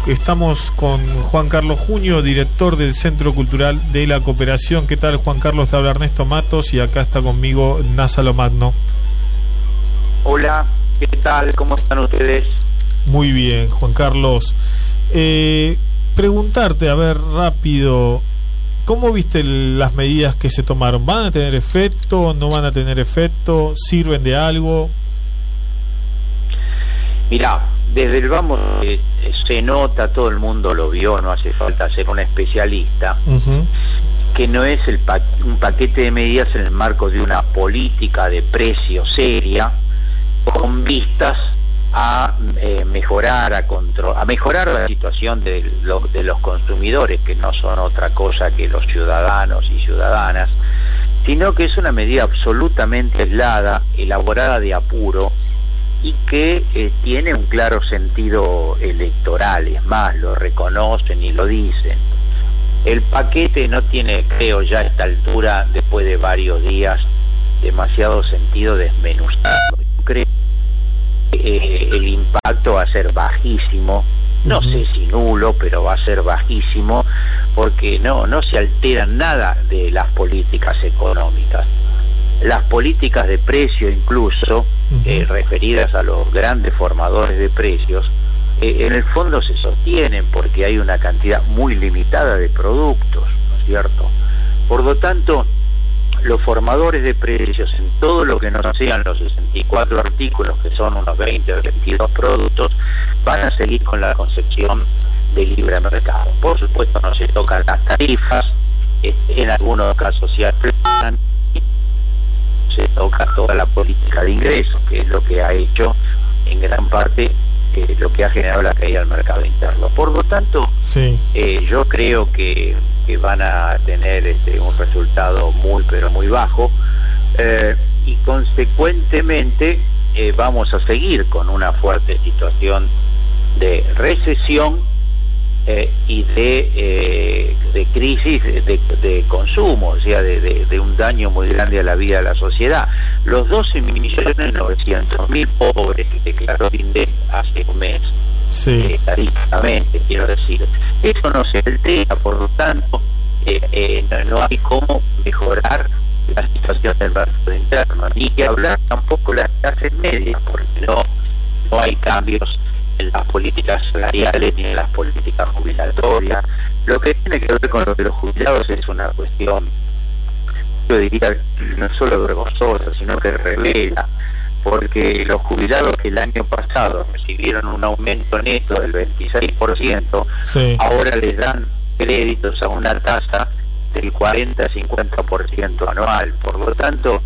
Estamos con Juan Carlos Junio, director del Centro Cultural de la Cooperación. ¿Qué tal, Juan Carlos? Te habla Ernesto Matos y acá está conmigo Násalo Magno. Hola, ¿qué tal? ¿Cómo están ustedes? Muy bien, Juan Carlos. Preguntarte, a ver, rápido, ¿cómo viste las medidas que se tomaron? ¿Van a tener efecto? ¿No van a tener efecto? ¿Sirven de algo? Mirá, desde el vamos se nota, todo el mundo lo vio, no hace falta ser un especialista, que no es un paquete de medidas en el marco de una política de precio seria, con vistas a mejorar la situación de los consumidores, que no son otra cosa que los ciudadanos y ciudadanas, sino que es una medida absolutamente aislada, elaborada de apuro, y que tiene un claro sentido electoral. Es más, lo reconocen y lo dicen. El paquete no tiene, creo ya a esta altura, después de varios días, demasiado sentido desmenuzado. Creo que el impacto va a ser bajísimo, no sé si nulo, pero va a ser bajísimo, porque no se altera nada de las políticas económicas. Las políticas de precio, incluso referidas a los grandes formadores de precios, en el fondo se sostienen porque hay una cantidad muy limitada de productos, ¿no es cierto? Por lo tanto, los formadores de precios en todo lo que no sean los 64 artículos, que son unos 20 o 22 productos, van a seguir con la concepción de libre mercado. Por supuesto, no se tocan las tarifas, en algunos casos se aplican, se toca toda la política de ingresos, que es lo que ha hecho en gran parte lo que ha generado la caída del mercado interno. Por lo tanto, yo creo que van a tener un resultado muy pero muy bajo, y consecuentemente vamos a seguir con una fuerte situación de recesión y de crisis de consumo, o sea, de un daño muy grande a la vida de la sociedad. Los 12.900.000 pobres que declaró INDEC hace un mes, estadísticamente, quiero decir, eso no se altera. Por lo tanto, no hay cómo mejorar la situación del mercado interno, ni que hablar tampoco las clases medias, porque no hay cambios en las políticas salariales ni en las políticas jubilatorias. Lo que tiene que ver con lo de los jubilados es una cuestión, yo diría, no solo vergonzosa, sino que revela, porque los jubilados que el año pasado recibieron un aumento neto del 26%, ahora les dan créditos a una tasa del 40-50% anual. Por lo tanto,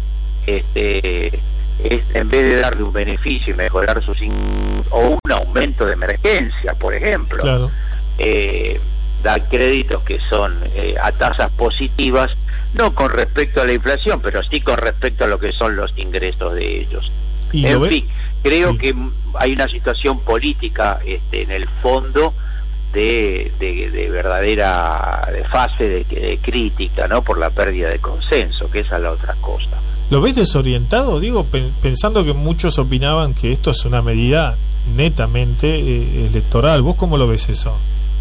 en vez de darle un beneficio y mejorar o un aumento de emergencia, por ejemplo, da créditos que son a tasas positivas, no con respecto a la inflación, pero sí con respecto a lo que son los ingresos de ellos. En fin, creo que hay una situación política en el fondo de verdadera fase de crítica, ¿no? Por la pérdida de consenso, que esa es la otra cosa. ¿Lo ves desorientado? Digo, pensando que muchos opinaban que esto es una medida netamente electoral. ¿Vos cómo lo ves eso?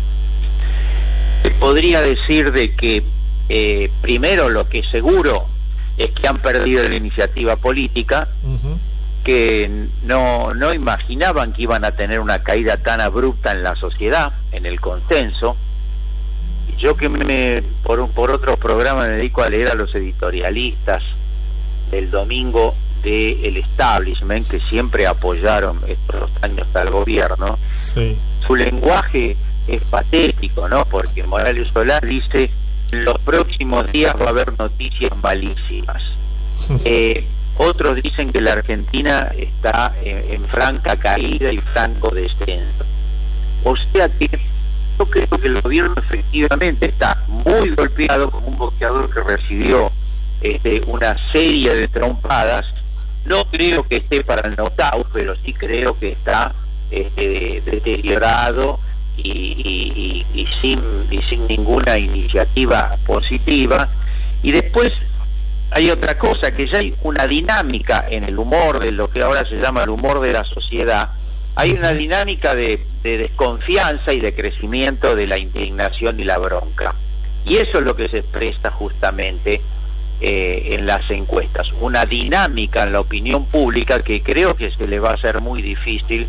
Podría decir de que primero, lo que seguro es que han perdido la iniciativa política, que no imaginaban que iban a tener una caída tan abrupta en la sociedad, en el consenso. Yo que por otros programas me dedico a leer a los editorialistas del domingo del establishment, que siempre apoyaron estos años al gobierno, su lenguaje es patético, ¿no? Porque Morales Solar dice: en los próximos días va a haber noticias malísimas. Otros dicen que la Argentina está en franca caída y franco descenso. O sea que yo creo que el gobierno efectivamente está muy golpeado, como un boxeador que recibió una serie de trompadas. No creo que esté para el knockout, pero sí creo que está deteriorado y sin ninguna iniciativa positiva. Y después hay otra cosa, que ya hay una dinámica en el humor, de lo que ahora se llama el humor de la sociedad, Hay una dinámica de desconfianza y de crecimiento de la indignación y la bronca. Y eso es lo que se expresa justamente en las encuestas. Una dinámica en la opinión pública que creo que se le va a hacer muy difícil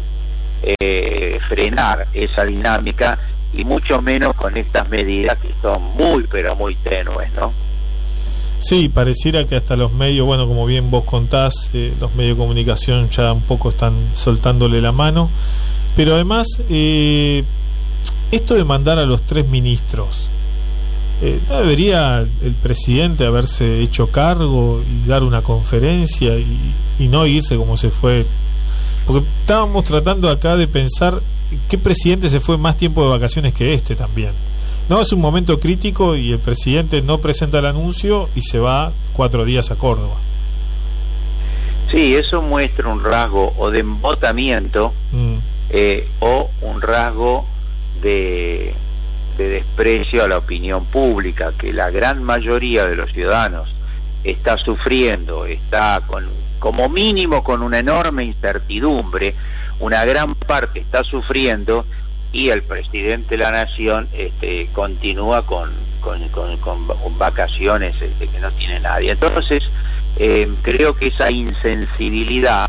frenar esa dinámica, y mucho menos con estas medidas que son muy, pero muy tenues, ¿no? Sí, pareciera que hasta los medios, bueno, como bien vos contás, los medios de comunicación ya un poco están soltándole la mano, pero además esto de mandar a los 3 ministros, ¿no debería el presidente haberse hecho cargo y dar una conferencia y no irse como se fue? Porque estábamos tratando acá de pensar qué presidente se fue más tiempo de vacaciones que este también. No, es un momento crítico y el presidente no presenta el anuncio y se va 4 días a Córdoba. Sí, eso muestra un rasgo o de embotamiento o un rasgo de desprecio a la opinión pública, que la gran mayoría de los ciudadanos está sufriendo, está como mínimo con una enorme incertidumbre, una gran parte está sufriendo, y el presidente de la nación continúa con vacaciones que no tiene nadie. Entonces creo que esa insensibilidad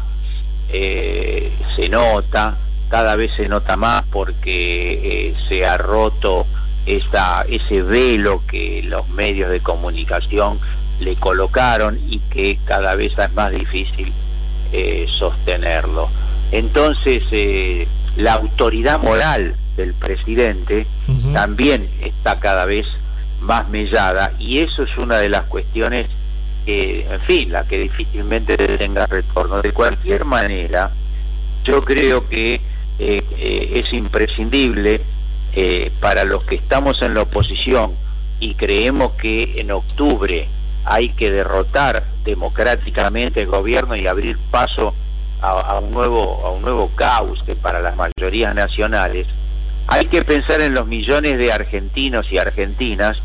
se nota, cada vez se nota más, porque se ha roto ese velo que los medios de comunicación le colocaron y que cada vez es más difícil sostenerlo. Entonces la autoridad moral del presidente también está cada vez más mellada, y eso es una de las cuestiones en fin, la que difícilmente tenga retorno. De cualquier manera, yo creo que es imprescindible para los que estamos en la oposición y creemos que en octubre hay que derrotar democráticamente el gobierno y abrir paso a un nuevo cauce para las mayorías nacionales. Hay que pensar en los millones de argentinos y argentinas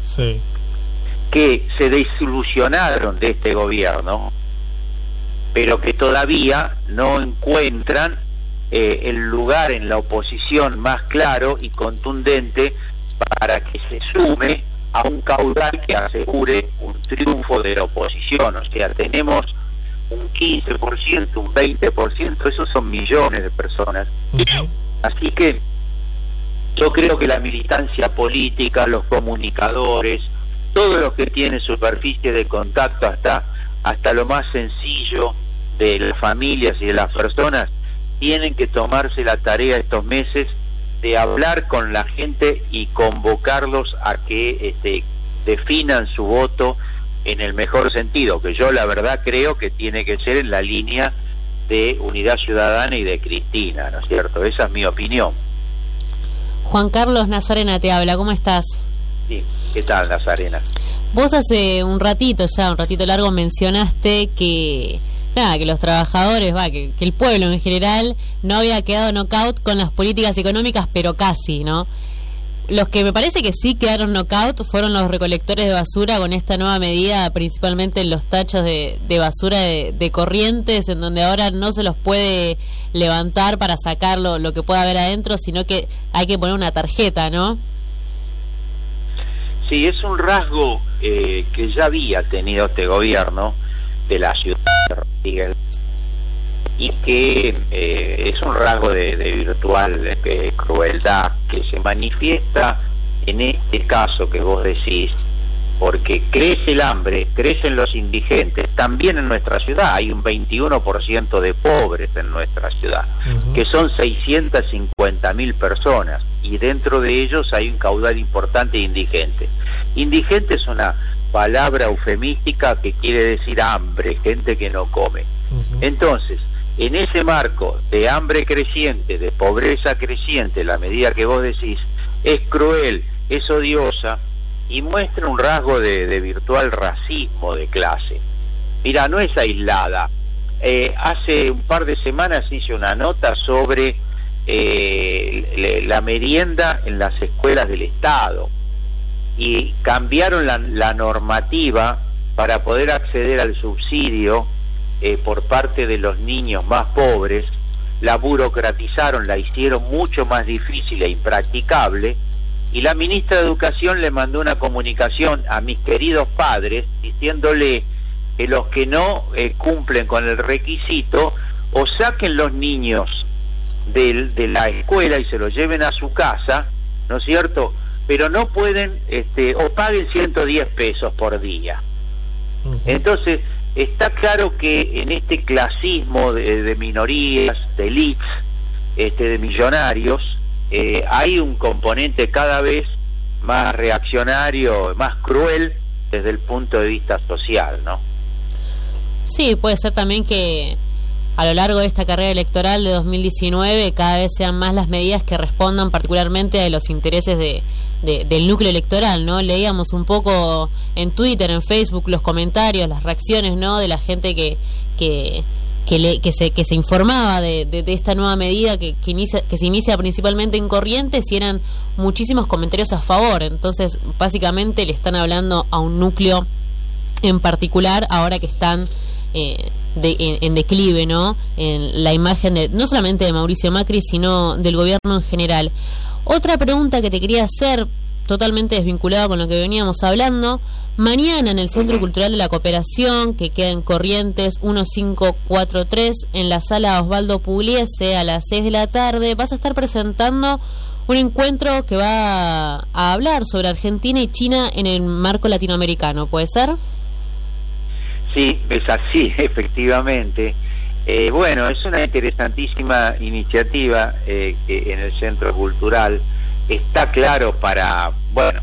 que se desilusionaron de este gobierno, pero que todavía no encuentran el lugar en la oposición más claro y contundente para que se sume a un caudal que asegure un triunfo de la oposición. O sea, tenemos un 15%, un 20%, esos son millones de personas. Así que yo creo que la militancia política, los comunicadores, todos los que tienen superficie de contacto hasta lo más sencillo de las familias y de las personas, tienen que tomarse la tarea estos meses de hablar con la gente y convocarlos a que definan su voto en el mejor sentido, que yo la verdad creo que tiene que ser en la línea de Unidad Ciudadana y de Cristina, ¿no es cierto? Esa es mi opinión. Juan Carlos, Nazarena te habla, ¿cómo estás? Sí, ¿qué tal, Nazarena? Vos hace un ratito largo mencionaste que los trabajadores, que el pueblo en general no había quedado knockout con las políticas económicas, pero casi, ¿no? Los que me parece que sí quedaron knockout fueron los recolectores de basura con esta nueva medida, principalmente en los tachos de basura de Corrientes, en donde ahora no se los puede levantar para sacar lo que pueda haber adentro, sino que hay que poner una tarjeta, ¿no? Sí, es un rasgo que ya había tenido este gobierno de la ciudad de Rodríguez, y que es un rasgo de virtual crueldad que se manifiesta en este caso que vos decís, porque crece el hambre, crecen los indigentes, también en nuestra ciudad hay un 21% de pobres en nuestra ciudad, que son 650.000 personas, y dentro de ellos hay un caudal importante de indigentes. Indigente es una palabra eufemística que quiere decir hambre, gente que no come. Entonces, en ese marco de hambre creciente, de pobreza creciente, la medida que vos decís es cruel, es odiosa y muestra un rasgo de virtual racismo de clase. Mira, no es aislada. Hace un par de semanas hice una nota sobre la merienda en las escuelas del Estado, y cambiaron la normativa para poder acceder al subsidio por parte de los niños más pobres, la burocratizaron, la hicieron mucho más difícil e impracticable, y la ministra de Educación le mandó una comunicación a mis queridos padres diciéndole que los que no cumplen con el requisito o saquen los niños de la escuela y se los lleven a su casa, ¿no es cierto?, pero no pueden, o paguen 110 pesos por día. Entonces, está claro que en este clasismo de minorías, de elites, de millonarios, hay un componente cada vez más reaccionario, más cruel desde el punto de vista social, ¿no? Sí, puede ser también que a lo largo de esta carrera electoral de 2019 cada vez sean más las medidas que respondan particularmente a los intereses del núcleo electoral, ¿no? Leíamos un poco en Twitter, en Facebook, los comentarios, las reacciones, ¿no?, de la gente que se informaba de esta nueva medida que se inicia principalmente en Corrientes, y eran muchísimos comentarios a favor. Entonces, básicamente le están hablando a un núcleo en particular ahora que están en declive, ¿no?, en la imagen no solamente de Mauricio Macri, sino del gobierno en general. Otra pregunta que te quería hacer, totalmente desvinculada con lo que veníamos hablando: mañana en el Centro Cultural de la Cooperación, que queda en Corrientes 1543, en la sala Osvaldo Pugliese, a las 6 de la tarde, vas a estar presentando un encuentro que va a hablar sobre Argentina y China en el marco latinoamericano, ¿puede ser? Sí, es así, efectivamente. Bueno, es una interesantísima iniciativa que en el Centro Cultural está claro para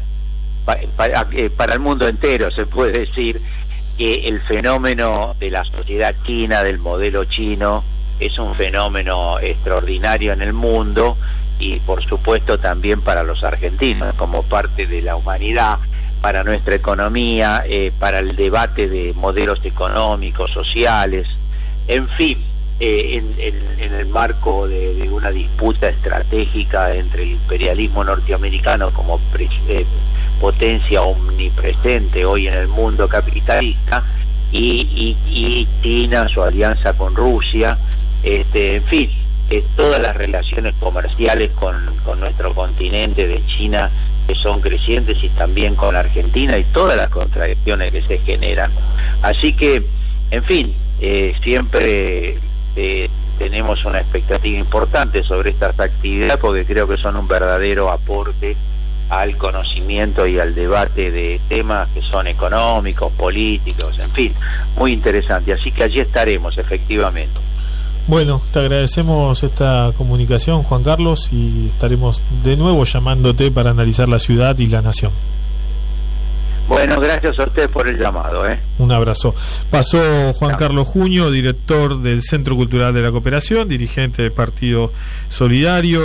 el mundo entero, se puede decir, que el fenómeno de la sociedad china, del modelo chino, es un fenómeno extraordinario en el mundo, y por supuesto también para los argentinos, como parte de la humanidad, para nuestra economía, para el debate de modelos económicos, sociales, en fin, en el marco de una disputa estratégica entre el imperialismo norteamericano como potencia omnipresente hoy en el mundo capitalista y China, su alianza con Rusia, en fin, todas las relaciones comerciales con nuestro continente de China, que son crecientes, y también con la Argentina, y todas las contradicciones que se generan. Así que, en fin, siempre tenemos una expectativa importante sobre estas actividades, porque creo que son un verdadero aporte al conocimiento y al debate de temas que son económicos, políticos, en fin, muy interesante. Así que allí estaremos, efectivamente. Bueno, te agradecemos esta comunicación, Juan Carlos, y estaremos de nuevo llamándote para analizar la ciudad y la nación. Bueno, gracias a usted por el llamado. Un abrazo. Pasó Juan Carlos Junio, director del Centro Cultural de la Cooperación, dirigente del Partido Solidario.